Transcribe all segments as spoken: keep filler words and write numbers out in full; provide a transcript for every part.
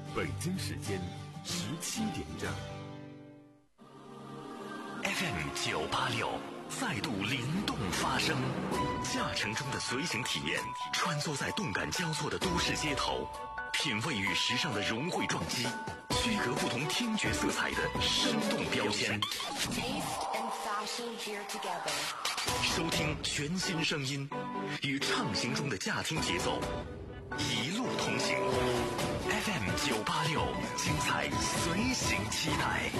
北京时间十七点整。 F M 九八六再度灵动发声，驾乘中的随行体验，穿梭在动感交错的都市街头，品味与时尚的融汇撞击，区隔不同听觉色彩的生动标签。收听全新声音，与畅行中的驾听节奏，一路同行。F M 九八六，精彩随行期待。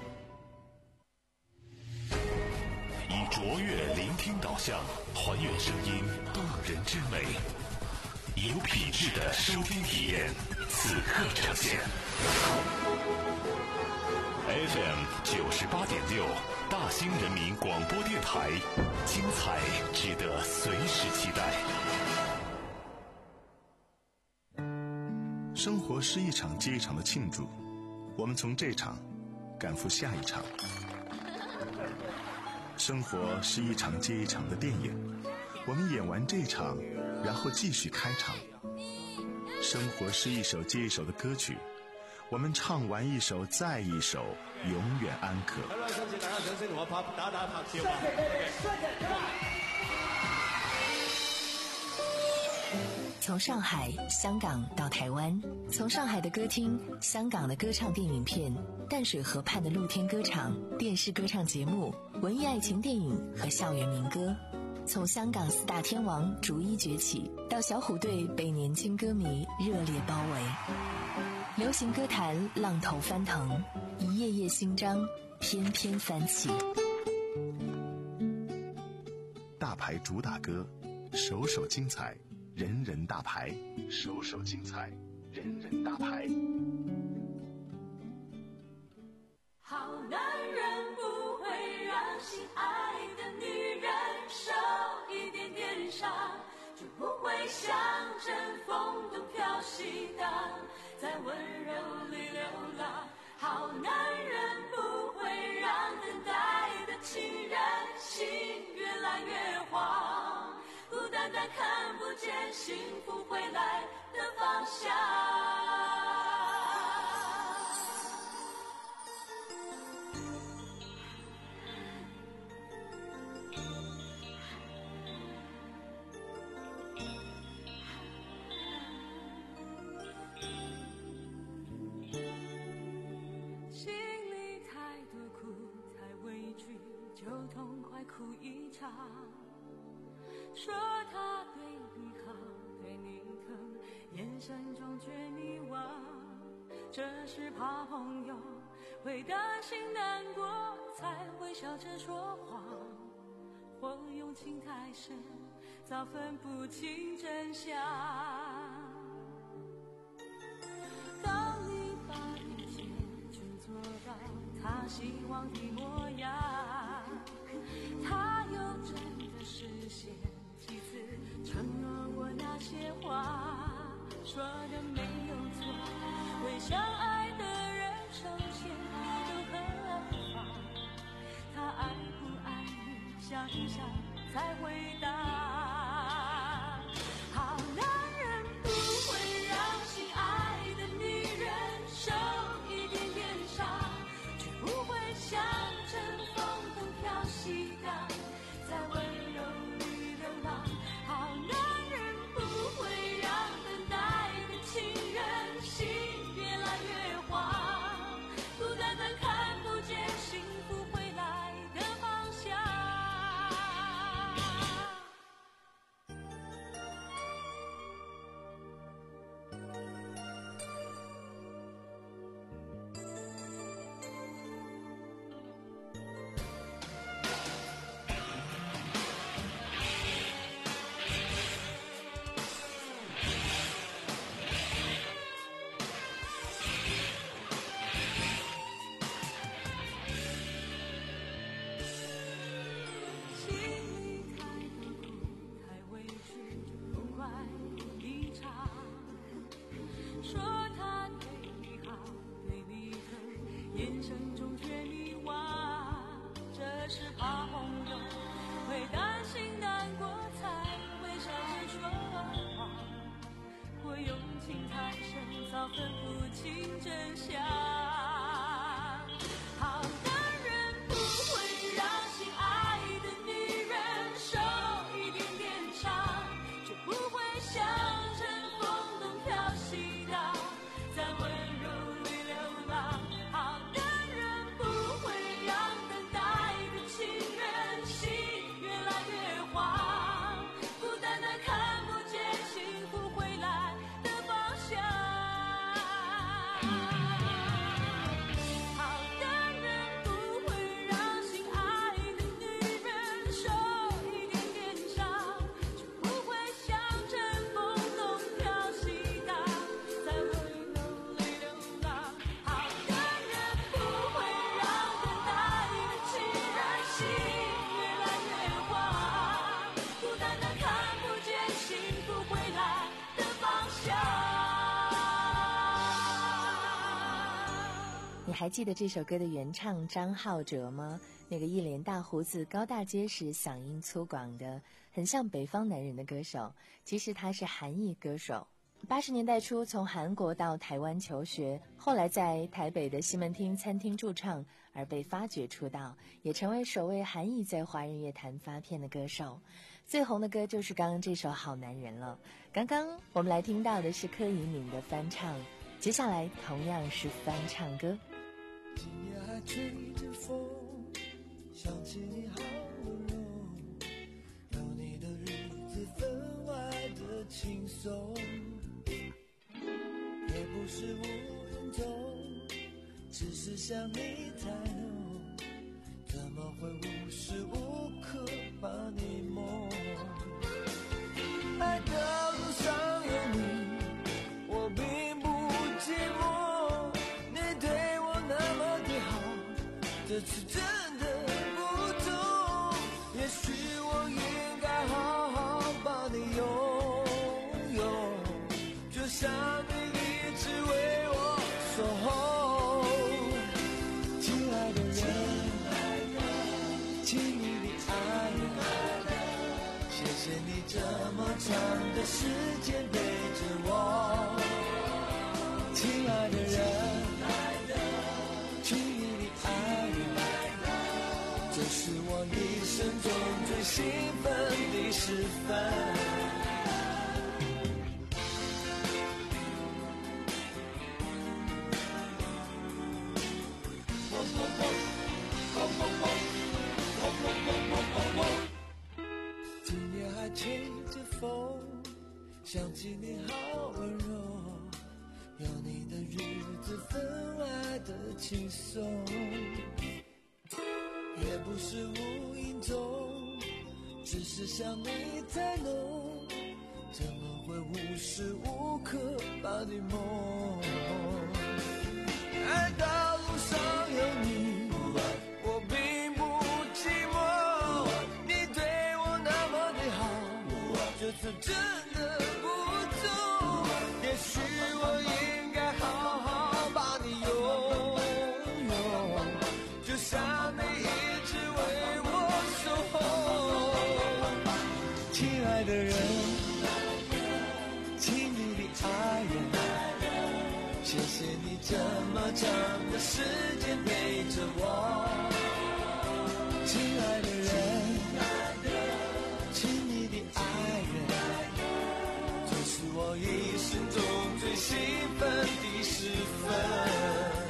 以卓越聆听导向，还原声音动人之美，有品质的收听体验，此刻呈现。F M 九十八点六，大兴人民广播电台，精彩值得随时期待。 生活是一场接一场的庆祝，我们从这场赶赴下一场。生活是一场接一场的电影，我们演完这场，然后继续开场。生活是一首接一首的歌曲，我们唱完一首再一首，永远安可。 从上海、香港到台湾，从上海的歌厅、香港的歌唱电影片、淡水河畔的露天歌场、电视歌唱节目、文艺爱情电影和校园民歌，从香港四大天王逐一崛起，到小虎队被年轻歌迷热烈包围。流行歌坛浪头翻腾，一页页新章翩翩翻起。 大牌主打歌，首首精彩，人人大牌，首首精彩，人人大牌。 好男人不会让心爱的女人受一点点伤，就不会像阵风都飘息荡，在温柔里流浪。好男人不会让等待的情人心越来越慌，孤单单看不见幸福回来的方向。心里太多苦，太委屈，就痛快哭一场。说他对你好，对你疼，眼神中却迷惘，这是怕朋友会担心难过，才会笑着说谎，或用情太深，早分不清真相。当你把一切全做到他希望的模样，他又真的实现几次承诺我那些话，说的没有错，为相爱的人受限都很好，他爱不爱你想一想才回答。好男人不会让心爱的女人受一点点伤，却不会像阵风都飘息荡，在温柔里流浪。好男人不会让等待的情人心越来越慌，孤单单看不见幸福回来的方向。 情真相。好男人不会让心爱的女人受一点点伤，却不会像乘风中飘息到在温柔里流浪。好男人不会让等待的情人心越来越慌，孤单的看不见幸福回来的方向。好男人不会让心爱的女人受一点点伤，却不会像乘风中飘息到在温柔里流浪。好男人不会让等待的情人心越来越慌，孤单的看不见幸福回来的方向。 你还记得这首歌的原唱张浩哲吗？那个一脸大胡子、高大结实、嗓音粗犷的，很像北方男人的歌手。其实他是韩裔歌手。八十年代初从韩国到台湾求学，后来在台北的西门町餐厅驻唱，而被发掘出道，也成为首位韩裔在华人乐坛发片的歌手。最红的歌就是刚刚这首《好男人》了。刚刚我们来听到的是柯以敏的翻唱，接下来同样是翻唱歌。 今夜还吹着风，想起你好温柔，有你的日子分外的轻松，也不是无影踪，只是想你太浓，怎么会无时无刻把你梦？爱的路上有你，我并不寂寞，你对我那么的好，这次真的不同，也许我应该好好把你拥有，就像你一直为我守候。亲爱的人，亲密的爱人，谢谢你这么长的时间陪着我。亲爱的人，亲密的爱人，这是我一生中最兴奋的时分。今夜还吹着风，想起你好温柔，有你的日子分外的轻松，也不是无影踪，只是想你太浓，怎么会无时无刻把你梦？爱到路上有你，我并不寂寞，你对我那么的好，这次真的不同，也许我应该好好把你拥有，就像你一直为我守候。亲爱的人，亲密的爱人，谢谢你这么长的时间陪着我。亲爱的人，亲密的爱人，这是我一生中最兴奋的时分。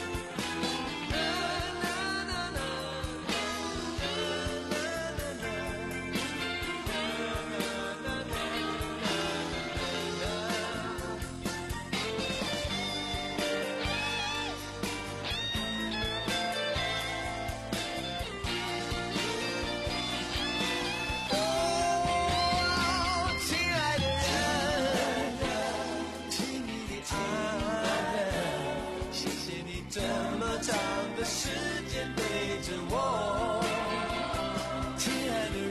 时间陪着我，亲爱的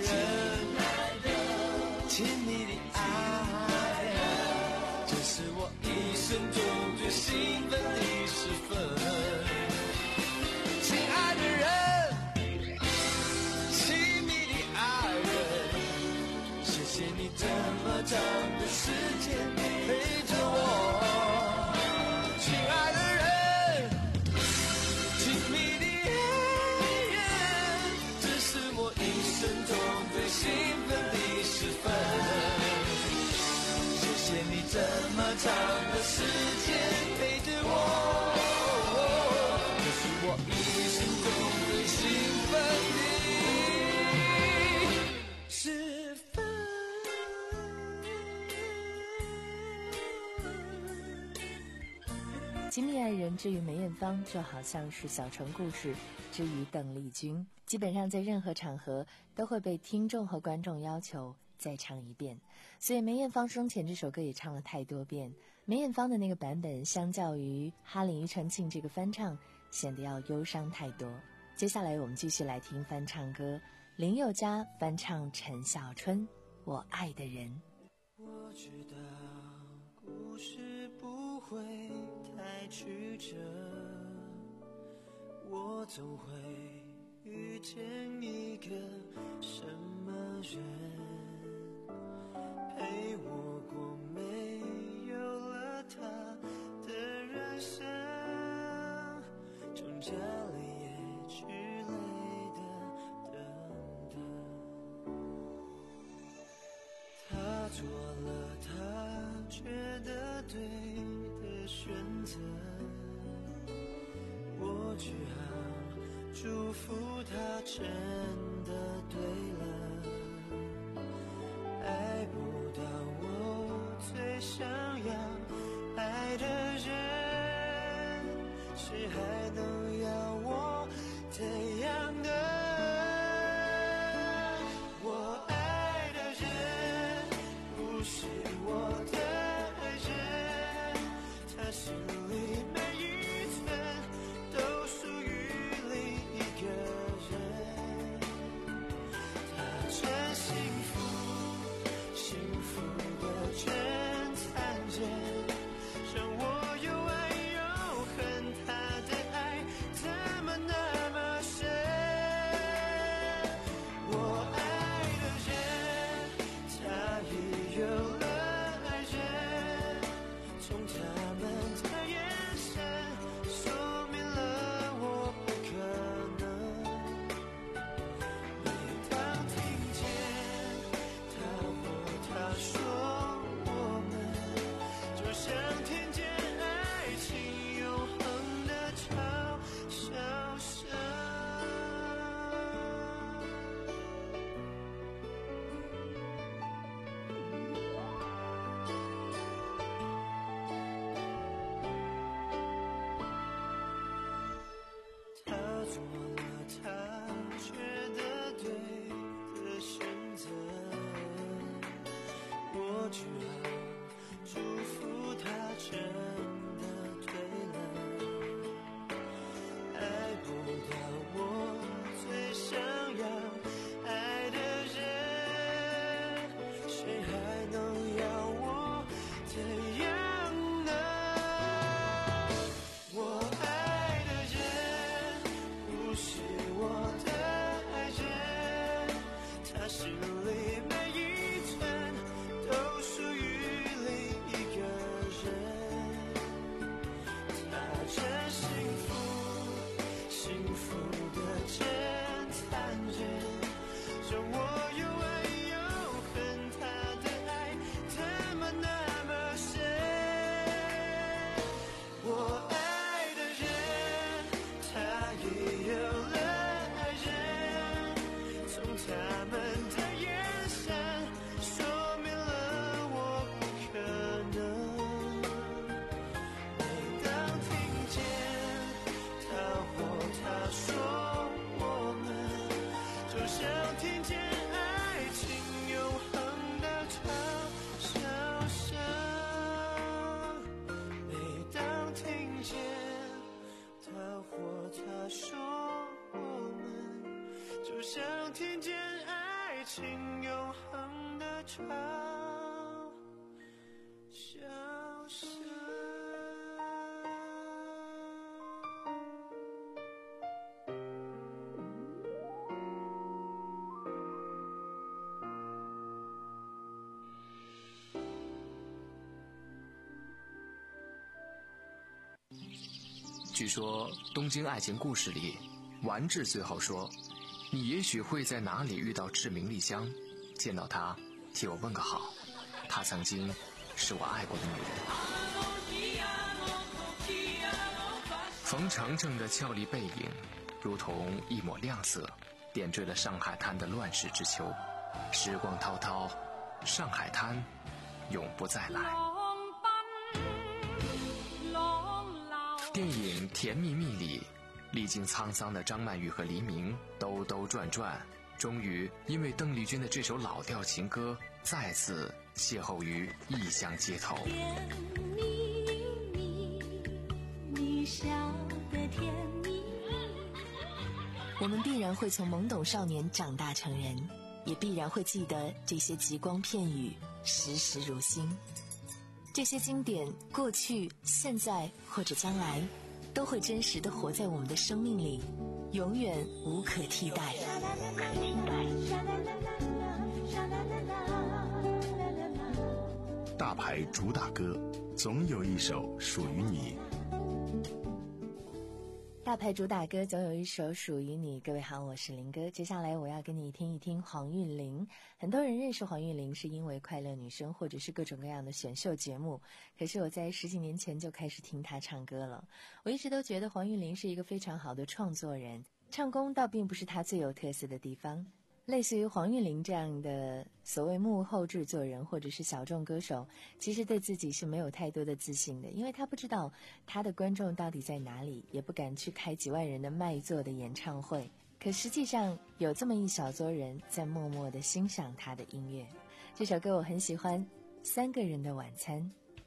人，亲密的爱，这是我一生中最兴奋的时分。亲爱的人，亲密的爱人，谢谢你这么长的时间陪着我。亲爱亲密爱人之于梅艳芳，就好像是小城故事之于邓丽君，基本上在任何场合都会被听众和观众要求再唱一遍，所以梅艳芳生前这首歌也唱了太多遍。梅艳芳的那个版本相较于哈林庾澄庆这个翻唱显得要忧伤太多。接下来我们继续来听翻唱歌，林宥嘉翻唱陈小春《我爱的人》。 我知道故事不会太曲折，我总会遇见一个什么人，陪我过没有了他的人生，中间了也去累的等等，他做了他觉得对的选择，我只好祝福他真的对了，爱不到我最想要爱的人，谁还能要我这样的？我爱的人不是我的人，他心里每一寸都属于另一个人，他真幸福，幸福的真残忍，让我又爱又恨，他的爱怎么那么深？我爱的人，他已有了爱人，从他们的眼神说明了我不可能。每当听见他或她说我们，就像听见爱情永恒的嘲笑声。他做了他觉得对的选择，我只好祝福他真的对了，爱不到我最想要爱的人，谁还能要我这样呢？我爱的人不是我的爱人，他心里每一寸都属于另一个人，他真幸福，幸福的真残忍，让我又爱又恨，他的爱怎么那么深？我爱的人，他已有了爱人，从他们的眼神说明了我不可能。每当听见他或她说我们，就像听见爱情永恒的嘲笑声。每当听见他或她说我们，就像听见爱情永恒的嘲笑声。 据说《东京爱情故事》里，丸治最后说：“你也许会在哪里遇到志明丽香，见到她，替我问个好。她曾经是我爱过的女人。”冯程程的俏丽背影，如同一抹亮色，点缀了上海滩的乱世之秋。时光滔滔，上海滩永不再来。 浪奔浪流电影《甜蜜蜜》里，历经沧桑的张曼玉和黎明兜兜转转，终于因为邓丽君的这首老调情歌，再次邂逅于异乡街头。 甜蜜蜜，你笑得甜蜜蜜。 我们必然会从懵懂少年长大成人，也必然会记得这些极光片语，时时如新。这些经典，过去、现在或者将来，都会真实地活在我们的生命里，永远无可替代。 大牌主打歌，总有一首属于你。 大牌主打歌总有一首属于你。各位好，我是林哥。接下来我要跟你听一听黄韵玲。很多人认识黄韵玲是因为快乐女声或者是各种各样的选秀节目，可是我在十几年前就开始听她唱歌了。我一直都觉得黄韵玲是一个非常好的创作人，唱功倒并不是她最有特色的地方。类似于黄韵玲这样的所谓幕后制作人或者是小众歌手，其实对自己是没有太多的自信的，因为他不知道他的观众到底在哪里，也不敢去开几万人的卖座的演唱会。可实际上有这么一小撮人在默默地欣赏他的音乐。这首歌我很喜欢，《三个人的晚餐》。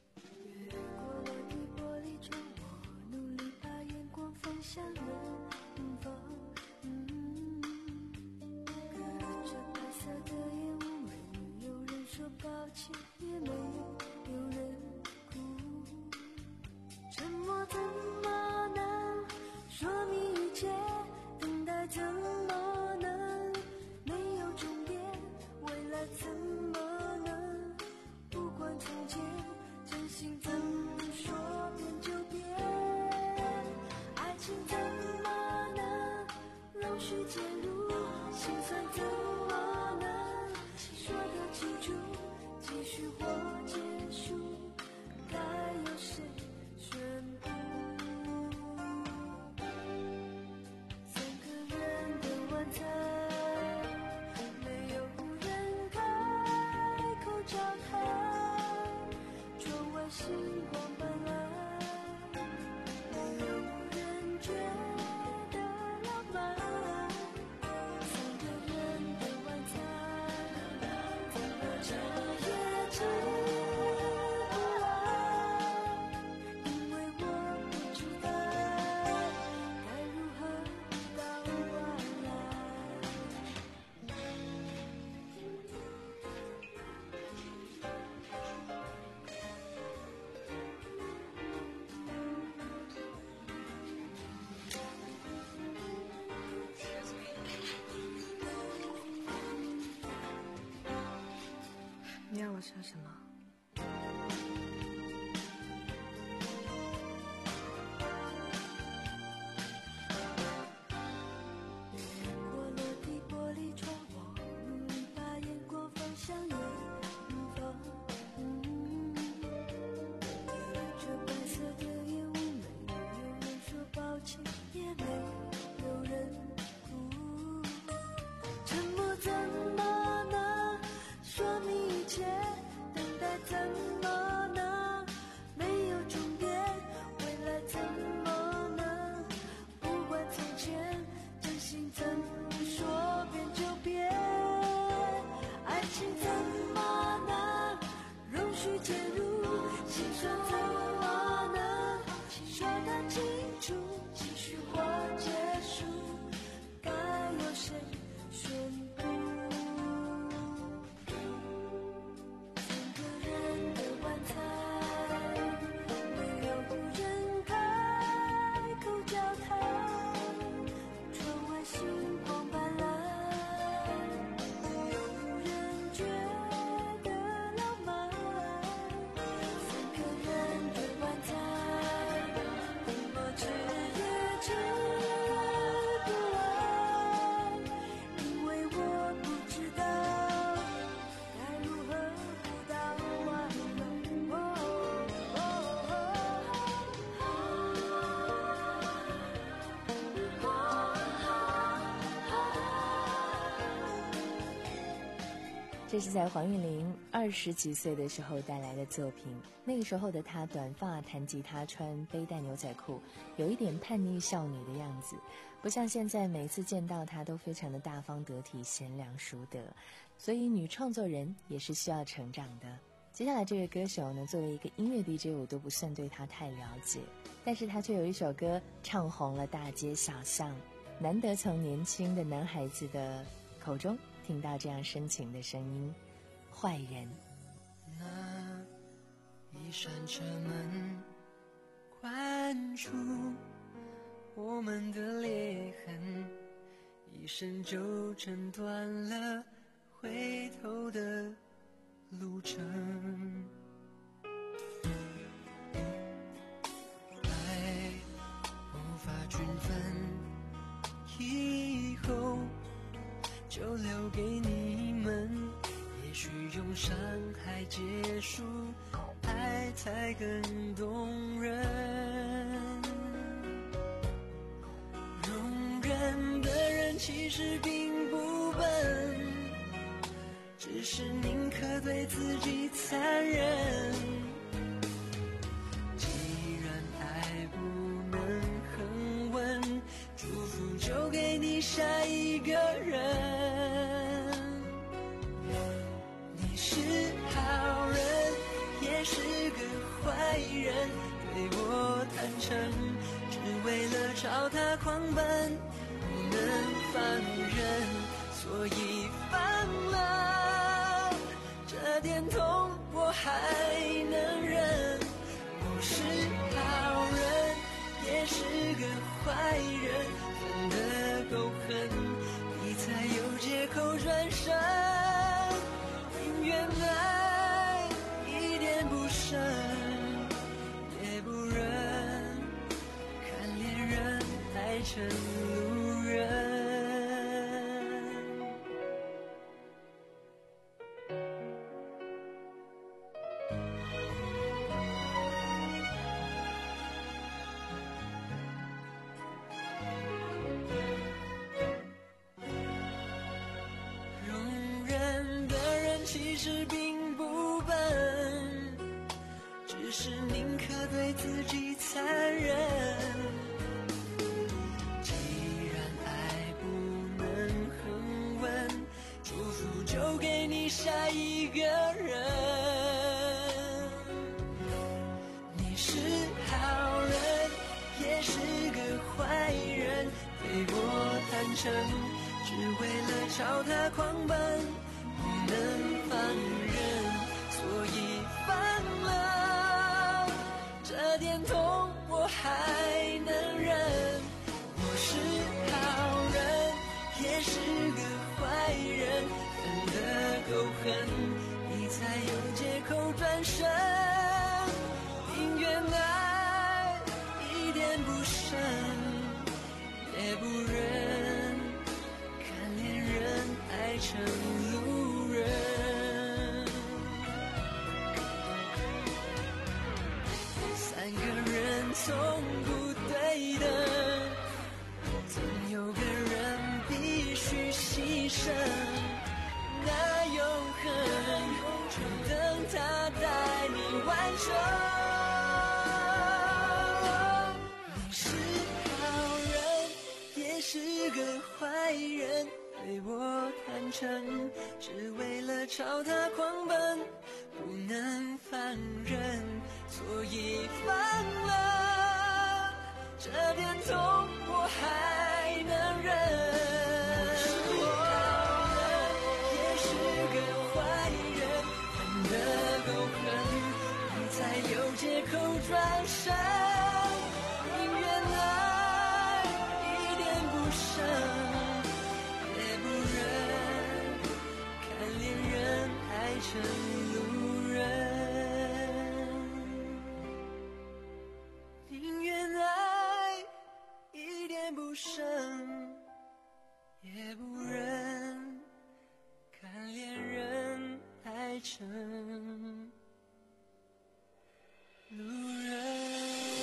你让我说什么？ 沉默怎么能说明一切？等待这是在黄韵玲二十几岁的时候带来的作品。那个时候的她短发，弹吉他，穿背带牛仔裤，有一点叛逆少女的样子，不像现在每次见到她都非常的大方得体，贤良淑德。所以女创作人也是需要成长的。接下来这位歌手呢，作为一个音乐 D J， 我都不算对他太了解，但是他却有一首歌唱红了大街小巷，难得从年轻的男孩子的口中听到这样深情的声音。坏人， 那一扇车门关住我们的裂痕，一生就诊断了回头的路程。爱无法均分，以后就留给你们，也许用伤害结束，爱才更动人。容忍的人其实并不笨，只是宁可对自己残忍。既然爱不能恒温，祝福就给你下一个人。你是好人，也是个坏人，对我坦诚，只为了朝他狂奔，不能放任，所以放了。这点痛我还能忍，我是好人，也是个坏人，分得够狠，你才有借口转身。宁愿爱一点不深，也不忍看恋人爱成路人。其实并不笨，只是宁可对自己残忍。既然爱不能恒温，祝福就给你下一个人。你是好人，也是个坏人，对我坦诚，只为了朝他狂奔，不能放任，所以放了。这点痛我还能忍，我是好人，也是个坏人，分得够狠，你才有借口转身。宁愿爱一点不深，也不忍看恋人爱成路人。三个人从不对等，总有个人必须牺牲。那永恒就等他带你完成。你是好人，也是个坏人，对我坦诚，只为了朝他狂奔，不能放任，所以放了。这点痛我还能忍，是好人，也是个坏人，分得够狠，你才有借口转身。宁愿爱一点不深，也不忍看恋人爱成路人。宁愿爱一点不深，也不忍看恋人爱成路人。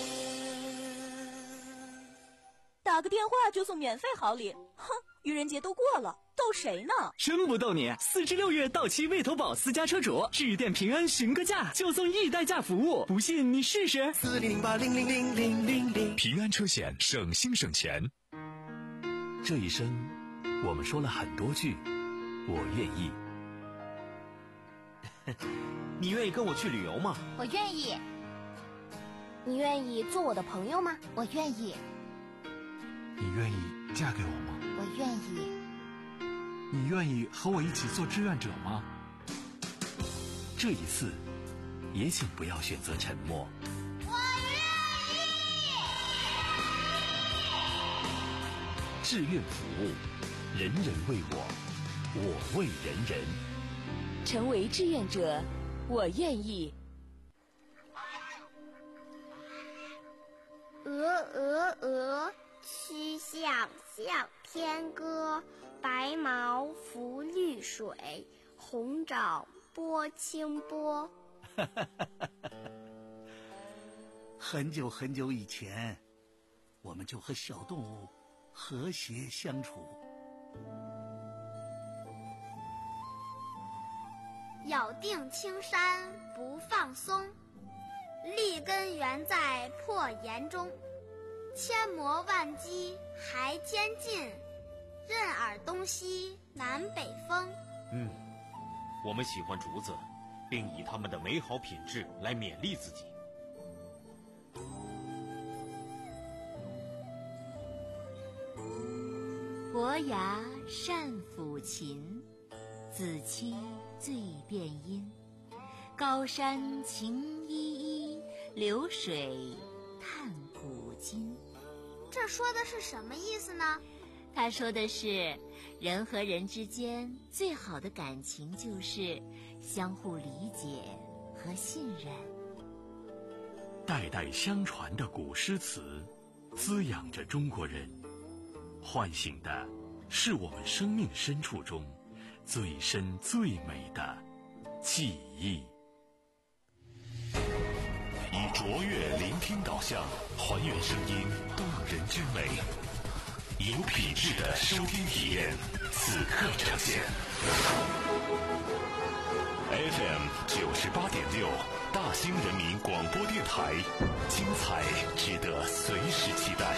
打个电话就送免费好礼，哼，愚人节都过了，倒谁呢？ 真不逗你，四至六月到期未投保私家车主，致电平安询个价，就送易代驾服务，不信你试试。 四零零八零零零零零零， 平安车险，省心省钱。 这一生，我们说了很多句“我愿意”。 你愿意跟我去旅游吗？ 我愿意。你愿意做我的朋友吗？我愿意。 你愿意嫁给我吗？ 我愿意。 你愿意和我一起做志愿者吗？ 这一次，也请不要选择沉默。 我愿意。 志愿服务，人人为我，我为人人。 成为志愿者，我愿意。 鹅鹅鹅，曲项向天歌。白毛浮绿水，红掌拨清波。 很久很久以前，我们就和小动物和谐相处。 咬定青山不放松，立根原在破岩中。千磨万击还坚劲，任尔东西南北风。 嗯，我们喜欢竹子，并以它们的美好品质来勉励自己。 伯牙善抚琴，子期醉辨音。高山晴依依，流水叹古今。 这说的是什么意思呢？ 他说的是，人和人之间最好的感情就是相互理解和信任。 代代相传的古诗词，滋养着中国人，唤醒的是我们生命深处中最深最美的记忆。以卓越聆听导向，还原声音动人之美。有品质的收听体验，此刻呈现。F M 九十八点六，大兴人民广播电台，精彩值得随时期待。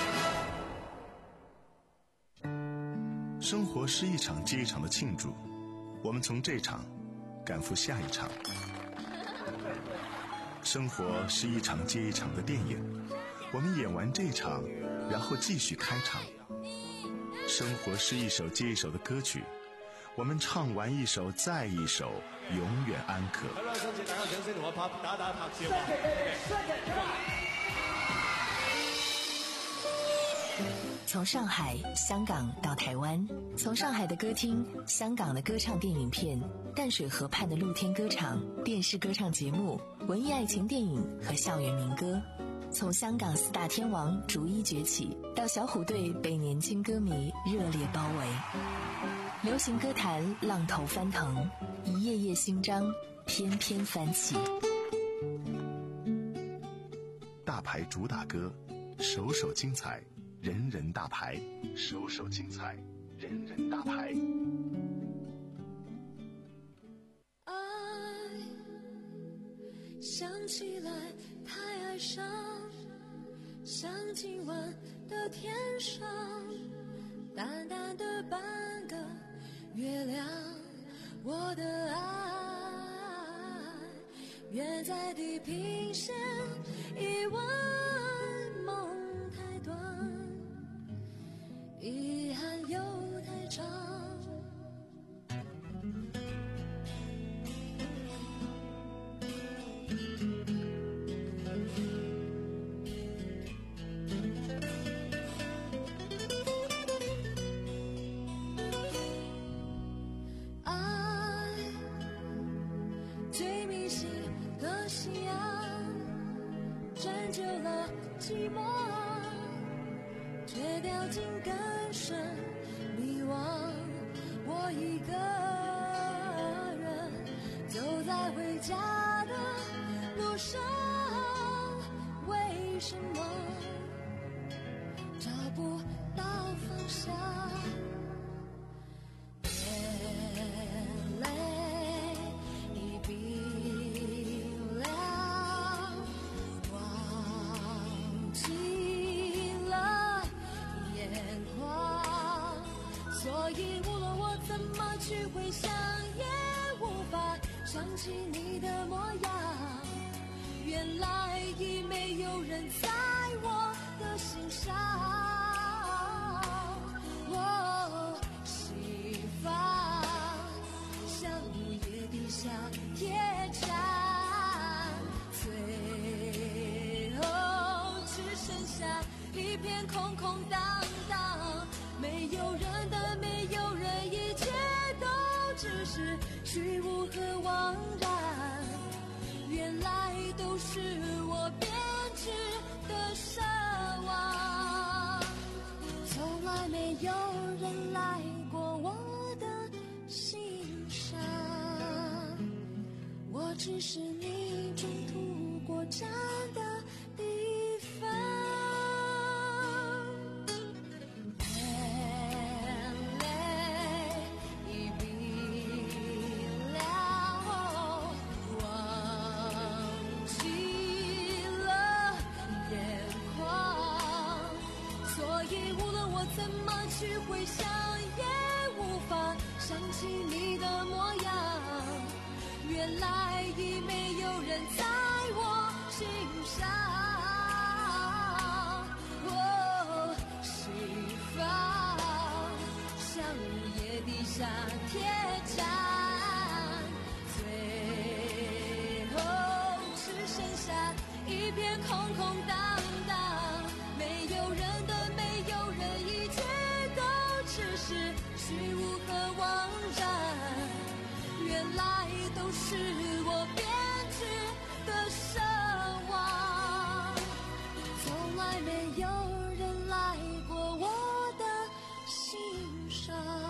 生活是一场接一场的庆祝，我们从这场赶赴下一场。生活是一场接一场的电影，我们演完这场，然后继续开场。生活是一首接一首的歌曲，我们唱完一首再一首，永远安可。 从上海、香港到台湾，从上海的歌厅、香港的歌唱电影片、淡水河畔的露天歌场、电视歌唱节目、文艺爱情电影和校园民歌，从香港四大天王逐一崛起，到小虎队被年轻歌迷热烈包围。流行歌坛浪头翻腾，一页页新章翩翩翻起。 大牌主打歌，首首精彩，人人大牌，首首精彩，人人大牌。 爱想起来太哀伤，像今晚的天上淡淡的半个月亮。我的爱远在地平线，一问梦太短，遗憾又太长。寂寞却掉进更深迷惘，我一个人走在回家的路上，为什么找不到方向？ 回想，也无法想起你的模样。原来已没有人在我的心上。哦，西方像午夜的小铁站，最后只剩下一片空空荡荡，没有人的，没有人，一切都只是虚无和枉然。原来都是我编织的奢望，从来没有人来过我的心上，我只是你中途过站的地方。眼泪已冰了，忘记了眼眶，所以无论我怎么去回想，也无法想起你的模样。原来已没有人在我心上。哦，西方像午夜的小铁站，最后只剩下一片空空荡荡，没有人的，没有人，一切都只是虚无和枉然。原来都是我编织的奢望，从来没有人来过我的心上，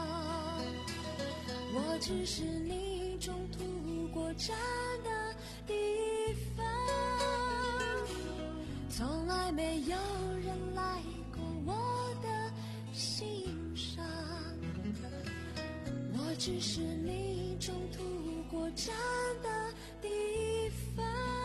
我只是你中途过站的地方，从来没有人来过我的心上，我只是你中途过站的地方。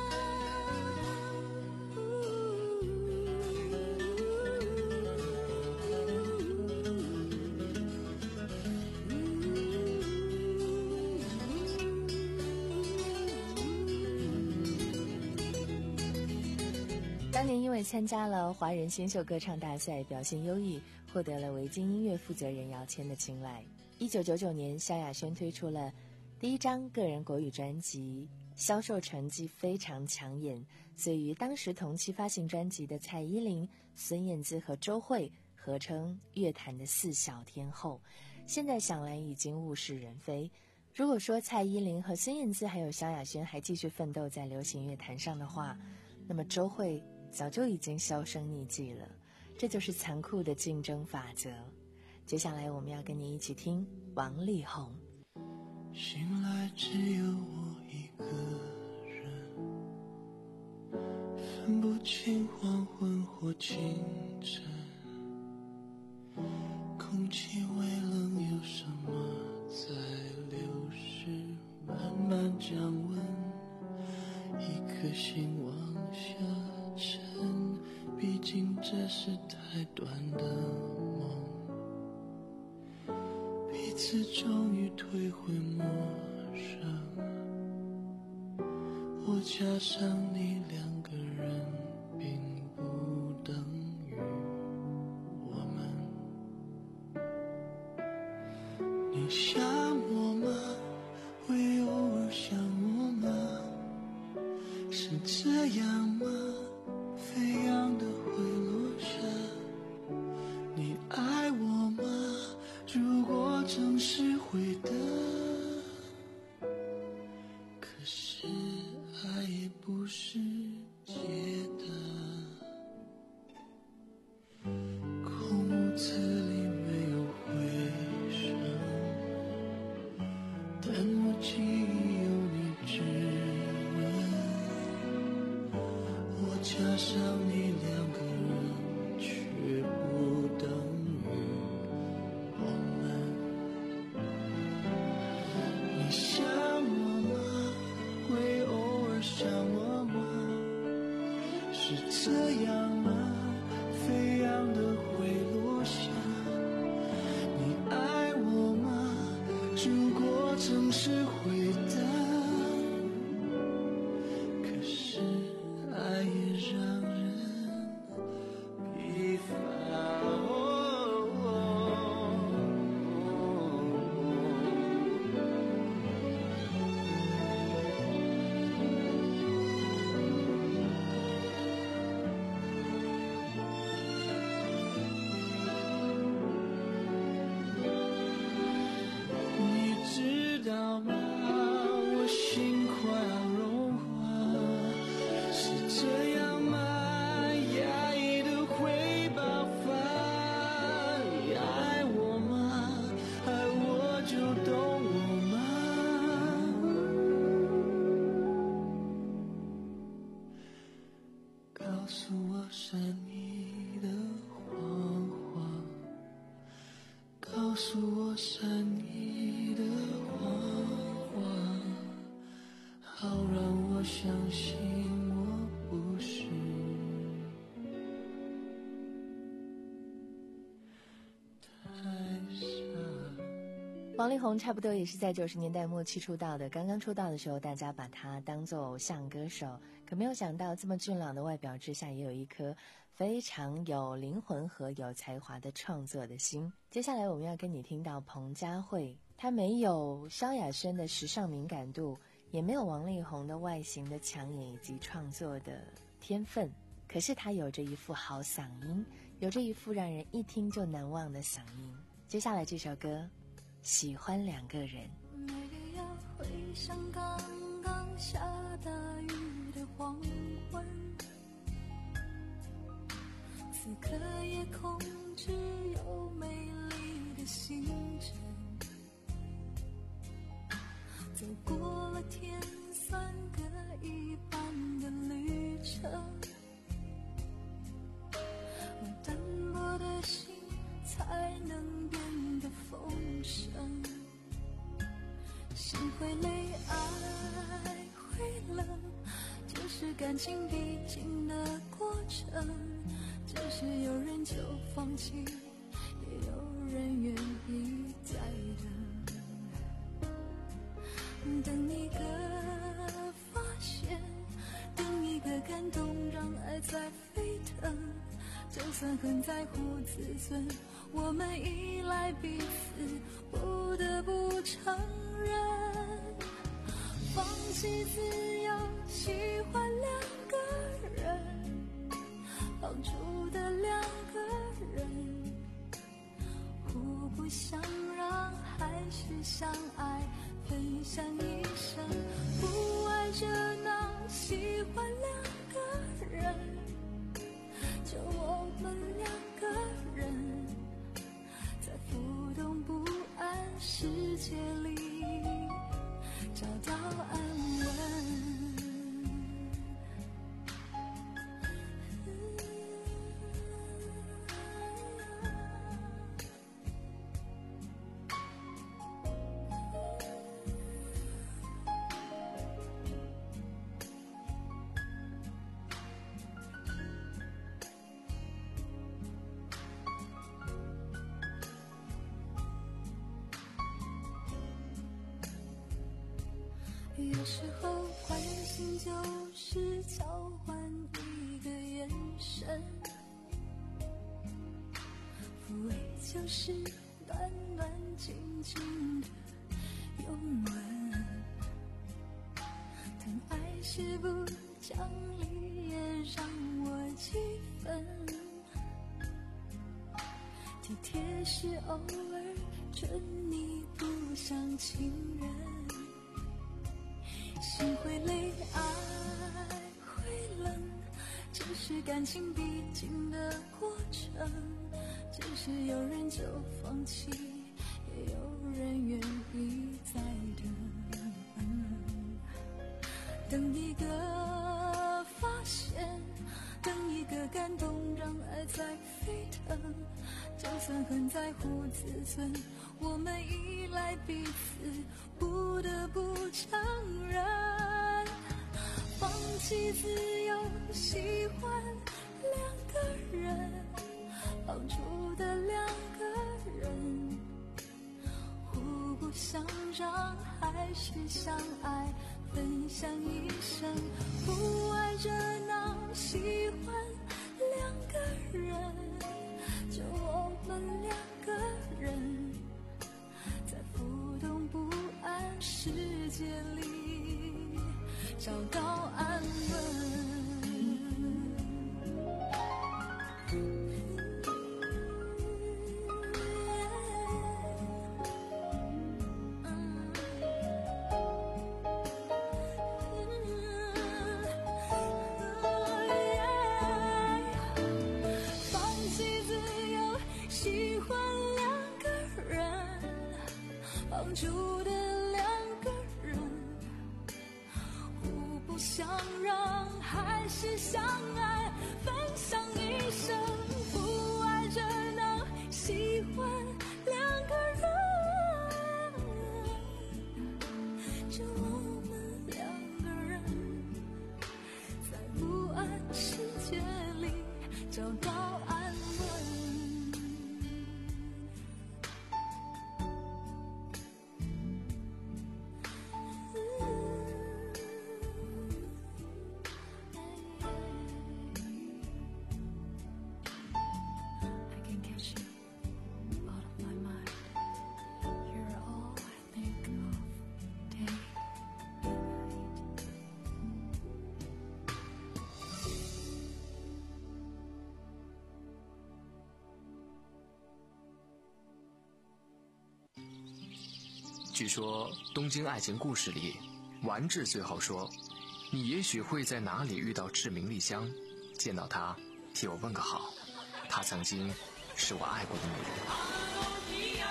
当年因为参加了华人新秀歌唱大赛，表现优异，获得了维京音乐负责人姚谦的青睐。一九九九年，萧亚轩推出了第一张个人国语专辑，销售成绩非常抢眼，所以与当时同期发行专辑的蔡依林、孙燕姿和周蕙合称乐坛的四小天后。现在想来已经物是人非。如果说蔡依林和孙燕姿还有萧亚轩还继续奋斗在流行乐坛上的话，那么周蕙早就已经销声匿迹了。这就是残酷的竞争法则。接下来我们要跟你一起听王力宏。 醒来只有我一个人，分不清黄昏或清晨，空气微冷，有什么在流逝，慢慢降温，一颗心往下沉，毕竟这是太短的梦，彼此终于退回陌生，我加上你两个人并不等于我们。你想我吗？会偶尔想我吗？是这样吗？飞扬的会落下。你爱我吗？如果总是会的，可是爱也不是借的。空屋子里没有回声， 王力宏差不多也是在九十年代末期出道的，刚刚出道的时候大家把他当作偶像歌手，可没有想到这么俊朗的外表之下也有一颗非常有灵魂和有才华的创作的心。接下来我们要跟你听到彭佳慧，她没有萧亚轩的时尚敏感度，也没有王力宏的外形的抢眼以及创作的天分，可是她有着一副好嗓音，有着一副让人一听就难忘的嗓音。接下来这首歌喜欢两个人。 每个要回想刚刚下大雨的黄昏，此刻夜空只有美丽的星辰，走过了天算各一半的旅程，我单薄的心才能变得丰盛，心会累，爱会冷，这是感情必经的过程，只是有人就放弃，也有人愿意再等，等一个发现，等一个感动，让爱在沸腾，就算很在乎自尊，我们依赖彼此，不得不承认，放弃自由，喜欢两个人，放逐的两个人，互不相让，还是相爱，分享一生，不爱热闹，喜欢两个人，就我们两个人，在浮动不安世界里找到安稳。有时候关心就是交换一个眼神，抚慰就是暖暖静静的拥吻，疼爱是不讲理也让我几分，体贴是偶尔准你不像情人，心会累，爱会冷，这是感情必经的过程，只是有人就放弃，也有人愿意再等，等一个发现，等一个感动，让爱在沸腾，就算很在乎自尊，我们依赖彼此，不得不承认，放弃自由，喜欢两个人，放逐的两个人，互不相让，还是相爱，分享一生，不爱热闹，喜欢两个人，就我们两个人，在浮动不安世界里找到安稳。放逐的两个人，互不相让，还是相爱，分享一生，不爱热闹，喜欢两个人，就我们两个人，在不安世界里找到安稳。 据说东京爱情故事里，丸治最后说，你也许会在哪里遇到志明丽香，见到她替我问个好，她曾经是我爱过的女人。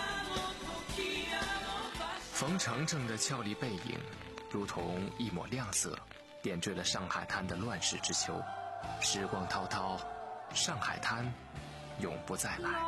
冯程程的俏丽背影如同一抹亮色，点缀了上海滩的乱世之秋。时光滔滔，上海滩永不再来。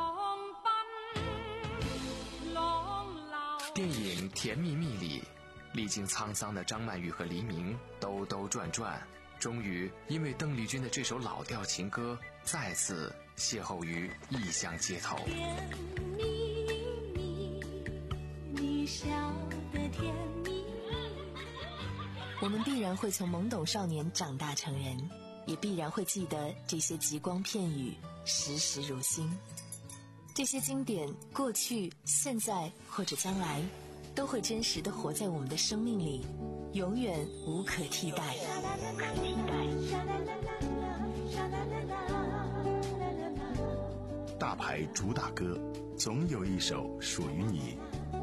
电影《甜蜜蜜》里，历经沧桑的张曼玉和黎明兜兜转转，终于因为邓丽君的这首老调情歌，再次邂逅于异乡街头。 甜蜜蜜，你笑得甜蜜。 我们必然会从懵懂少年长大成人，也必然会记得这些极光片语，时时如新。这些经典，过去、现在或者将来，都会真实地活在我们的生命里，永远无可替代。 大牌主打歌，总有一首属于你。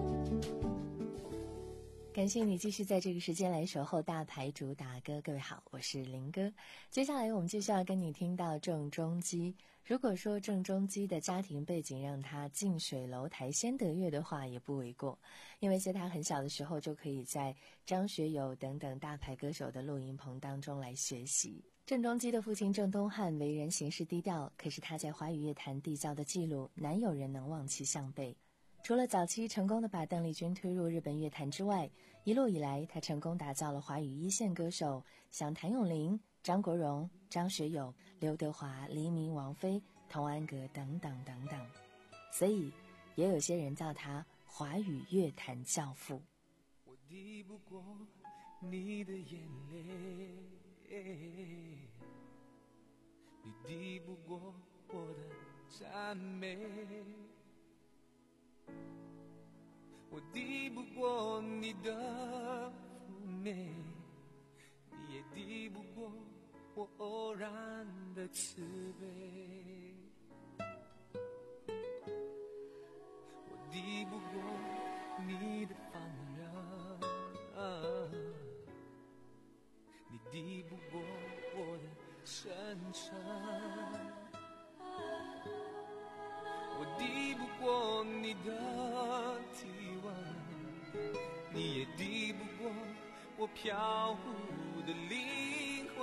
感谢你继续在这个时间来守候大牌主打歌。各位好，我是林哥。接下来我们就需要跟你听到郑中基。如果说郑中基的家庭背景让他近水楼台先得月的话，也不为过，因为在他很小的时候就可以在张学友等等大牌歌手的录音棚当中来学习。郑中基的父亲郑东汉为人行事低调，可是他在华语乐坛缔造的记录难有人能望其项背。除了早期成功的把邓丽君推入日本乐坛之外，一路以来他成功打造了华语一线歌手，像谭咏麟、张国荣、张学友、刘德华、黎明、王菲、童安格等等等等，所以也有些人叫他华语乐坛教父。 我抵不过你的眼泪，你抵不过我的赞美，我抵不过你的妩媚，你也抵不过我偶然的慈悲。我抵不过你的放任，你抵不过我的深沉，我抵不过你的体温，你也抵不过我飘忽的灵魂。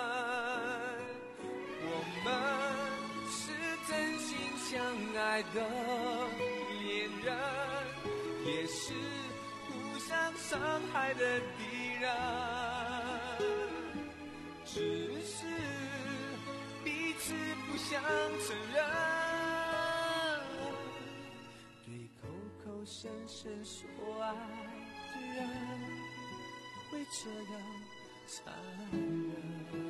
我们是真心相爱的恋人，也是互相伤害的敌人，只是彼此不想承认，对口口声声说爱的人会这样残忍。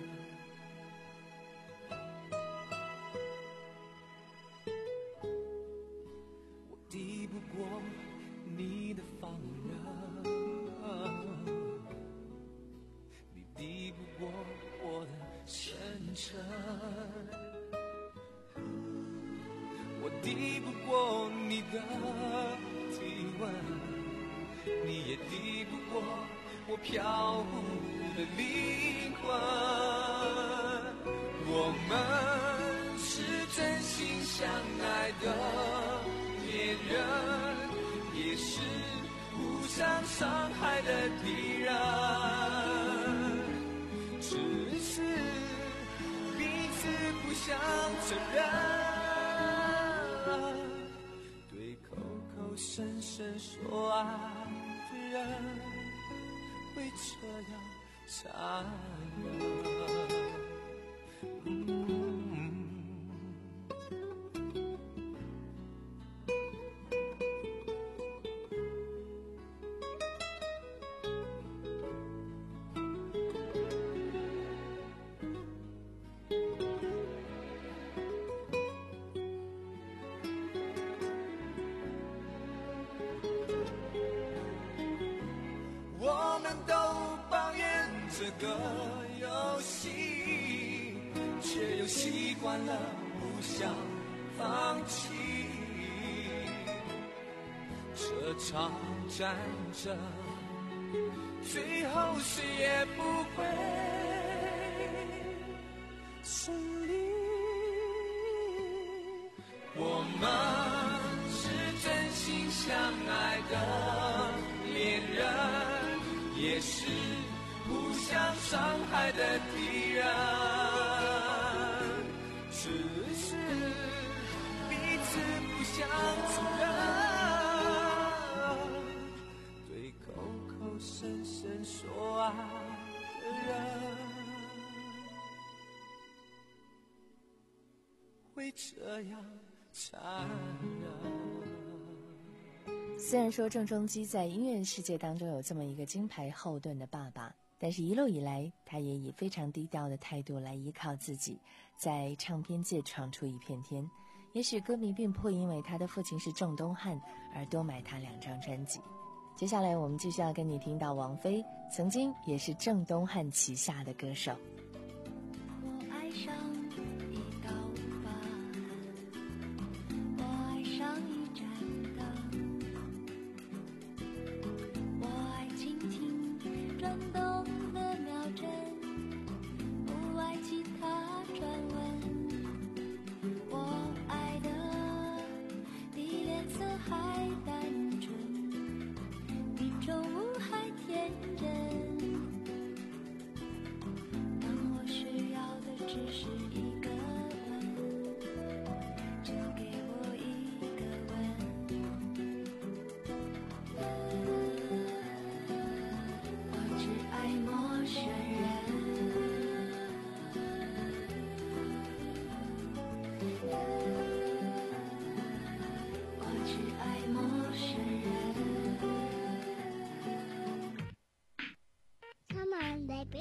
我抵不过你的放任，你抵不过我的深沉，我抵不过你的体温，你也抵不过我飘忽的灵魂。我们是真心相爱的恋人，也是互相伤害的敌人，只是彼此不想承认，对口口声声说爱的人会这样残忍。我们都抱怨这个游戏，却又习惯了互相放弃。 这场战争最后谁也不会胜利。我们是真心相爱的恋人，也是互相伤害的敌人，只是彼此不想承认，对口口声声说爱的人会这样残忍。 虽然说郑中基在音乐世界当中有这么一个金牌后盾的爸爸，但是一路以来他也以非常低调的态度来依靠自己，在唱片界闯出一片天。也许歌迷并不会因为他的父亲是郑东汉而多买他两张专辑。接下来我们继续要跟你听到王菲，曾经也是郑东汉旗下的歌手。 我爱上一道疤，我爱上一盏灯，我爱蜻蜓转动的秒针，不爱其他传闻。我爱的比脸色还单纯，比中午还天真。当我需要的只是一个吻，就给我一个吻。我只爱陌生人。我只爱陌生人。 Come on, baby.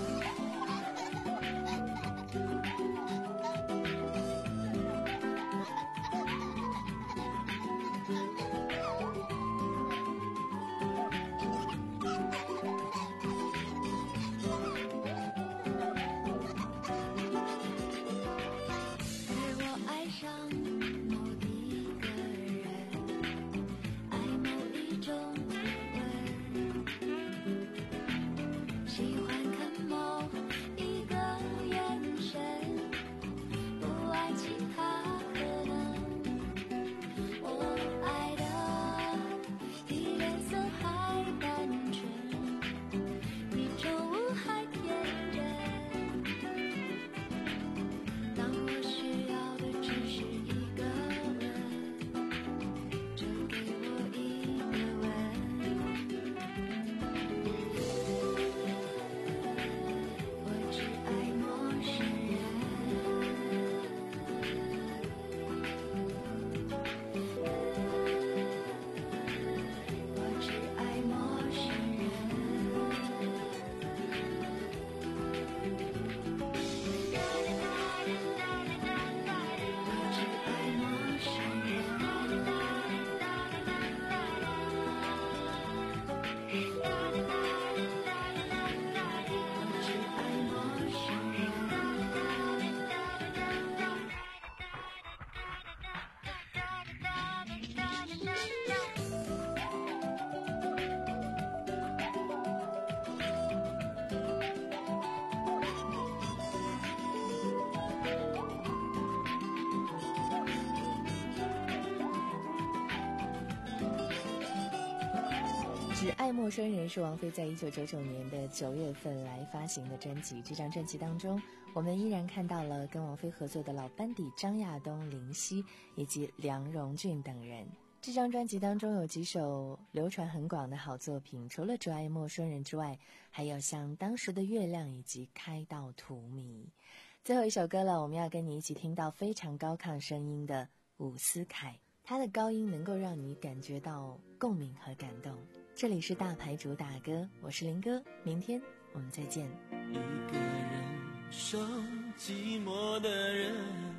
《只爱陌生人》是王菲在一九九九年的九月份来发行的专辑。这张专辑当中，我们依然看到了跟王菲合作的老班底张亚东、林夕以及梁荣俊等人。这张专辑当中有几首流传很广的好作品，除了《只爱陌生人》之外，还有像《当时的月亮》以及《开到荼蘼》。最后一首歌了，我们要跟你一起听到非常高亢声音的伍思凯，他的高音能够让你感觉到共鸣和感动。这里是大牌主打歌，我是林哥，明天我们再见。 一个人生寂寞的人，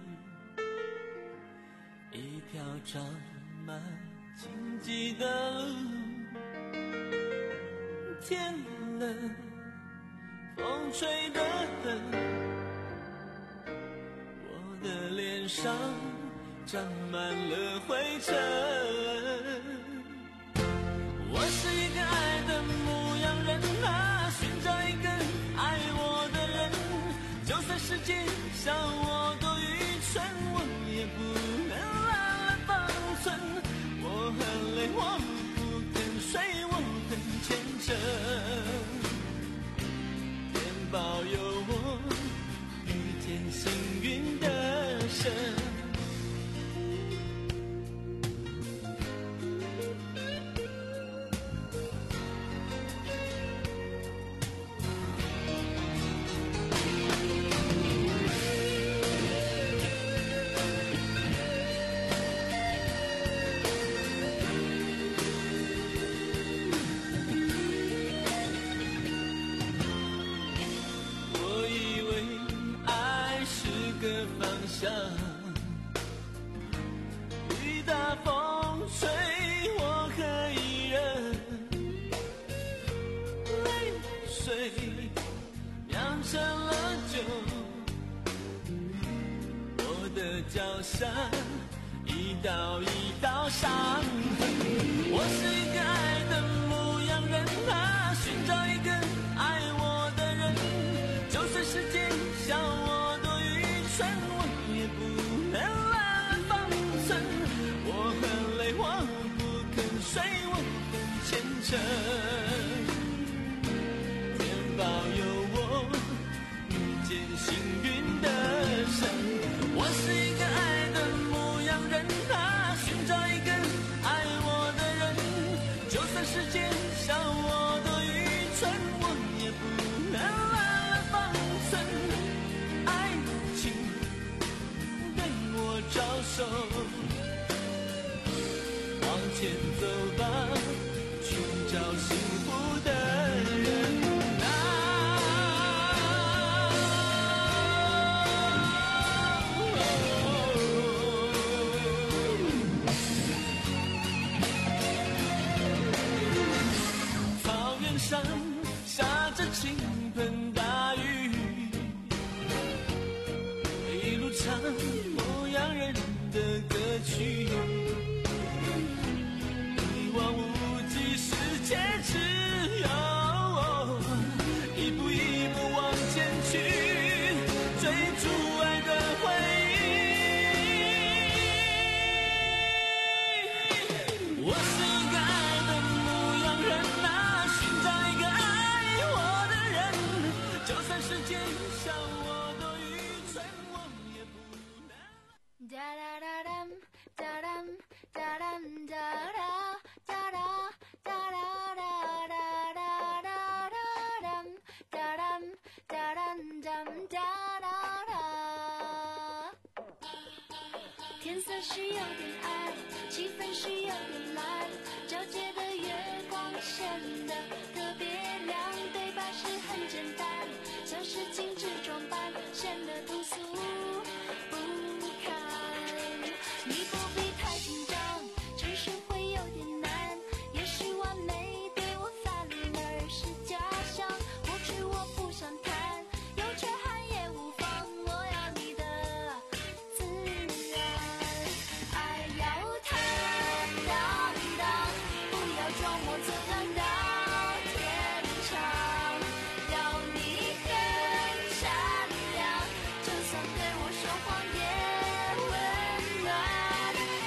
一条长满荆棘的路，天冷，风吹得很，我的脸上沾满了灰尘。 我是一个爱的牧羊人啊，寻找一个爱我的人，就算世界笑我多愚蠢，我也不能懒懒放纵。我很累，我不肯睡，我很虔诚，愿保佑我遇见幸运的神。雨大风吹，我可以忍，泪水酿成了酒，我的脚下一道一道伤痕。我是一个爱的牧羊人啊，寻找一个爱我的人，就算世界笑我多愚蠢，我也不能懒懒放纵。我很累，我不肯睡，我很虔诚，愿保佑我遇见幸运的神。我是一个爱的牧羊人啊，寻找一个爱我的人，就算世界笑我多愚蠢，我也不能懒懒放纵。爱情对我招手，往前走吧，寻找幸福的人。上下着倾盆大雨，一路唱牧羊人的歌曲，一望无际世界只有一步一步往前去，追逐爱的回忆。我是一个爱的牧羊人啊，世界笑我多愚蠢，我也不能。哒哒哒哒哒哒哒哒哒哒哒哒哒哒哒哒哒哒哒。天色是有点暗，气氛是有点蓝，皎洁的月光显得特别亮，对白是很简单，像是精致装扮，显得朴素不堪。你不必太紧张，承受会有点难，也许完美对我反而是假象。过去我不想谈，有缺憾也无妨，我要你的自然。爱要坦荡荡，不要装模作样到天长。要你很善良，就算对我说谎也温暖。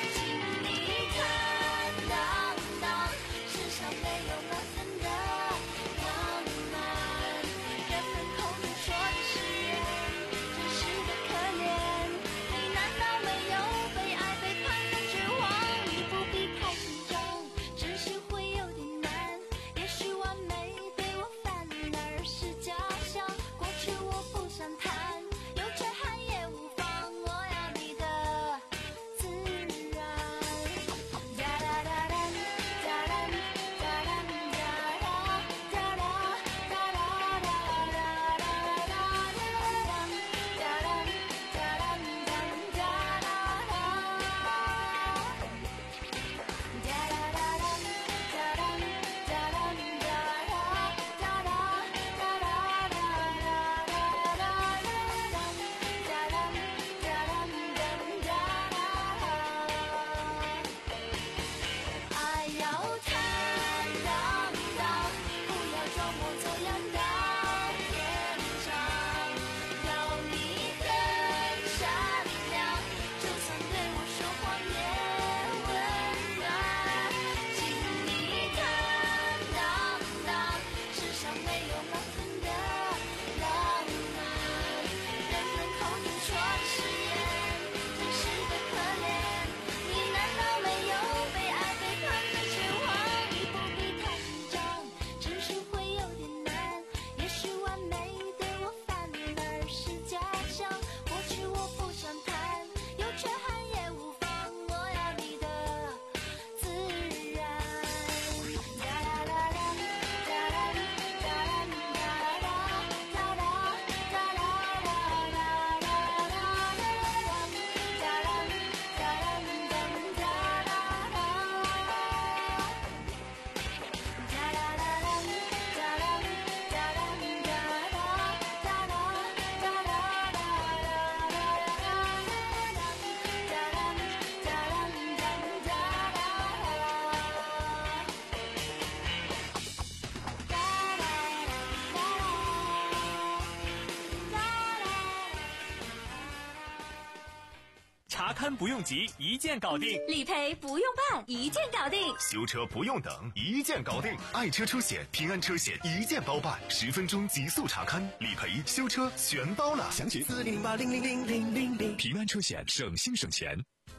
刊不用急，一键搞定； 理赔不用办，一键搞定； 修车不用等，一键搞定。爱车车险、平安车险一键包办，十分钟极速查勘、理赔、修车全包了。详情四零八零零零零零零。 平安车险，省心省钱。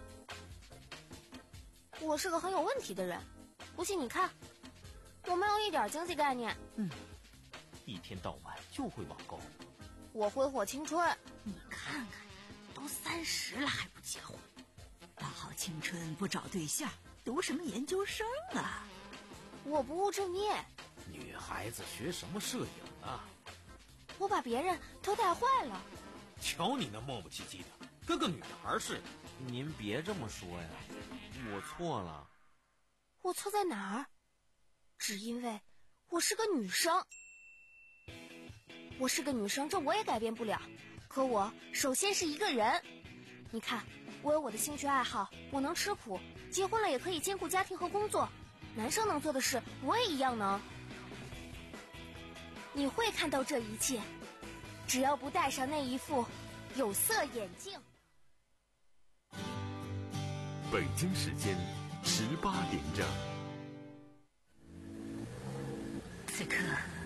我是个很有问题的人，不信你看，我没有一点经济概念。 嗯，一天到晚就会网购。 我挥霍青春。 你看看，都三十了还不结婚，大好青春不找对象，读什么研究生啊？ 我不务正业。 女孩子学什么摄影啊？ 我把别人都带坏了。 瞧你那磨磨唧唧的，跟个女孩似的。您别这么说呀，我错了。 我错在哪儿？只因为我是个女生。我是个女生，这我也改变不了。可我首先是一个人。你看，我有我的兴趣爱好，我能吃苦，结婚了也可以兼顾家庭和工作。男生能做的事，我也一样能。你会看到这一切，只要不戴上那一副有色眼镜。 北京时间十八点整。 此刻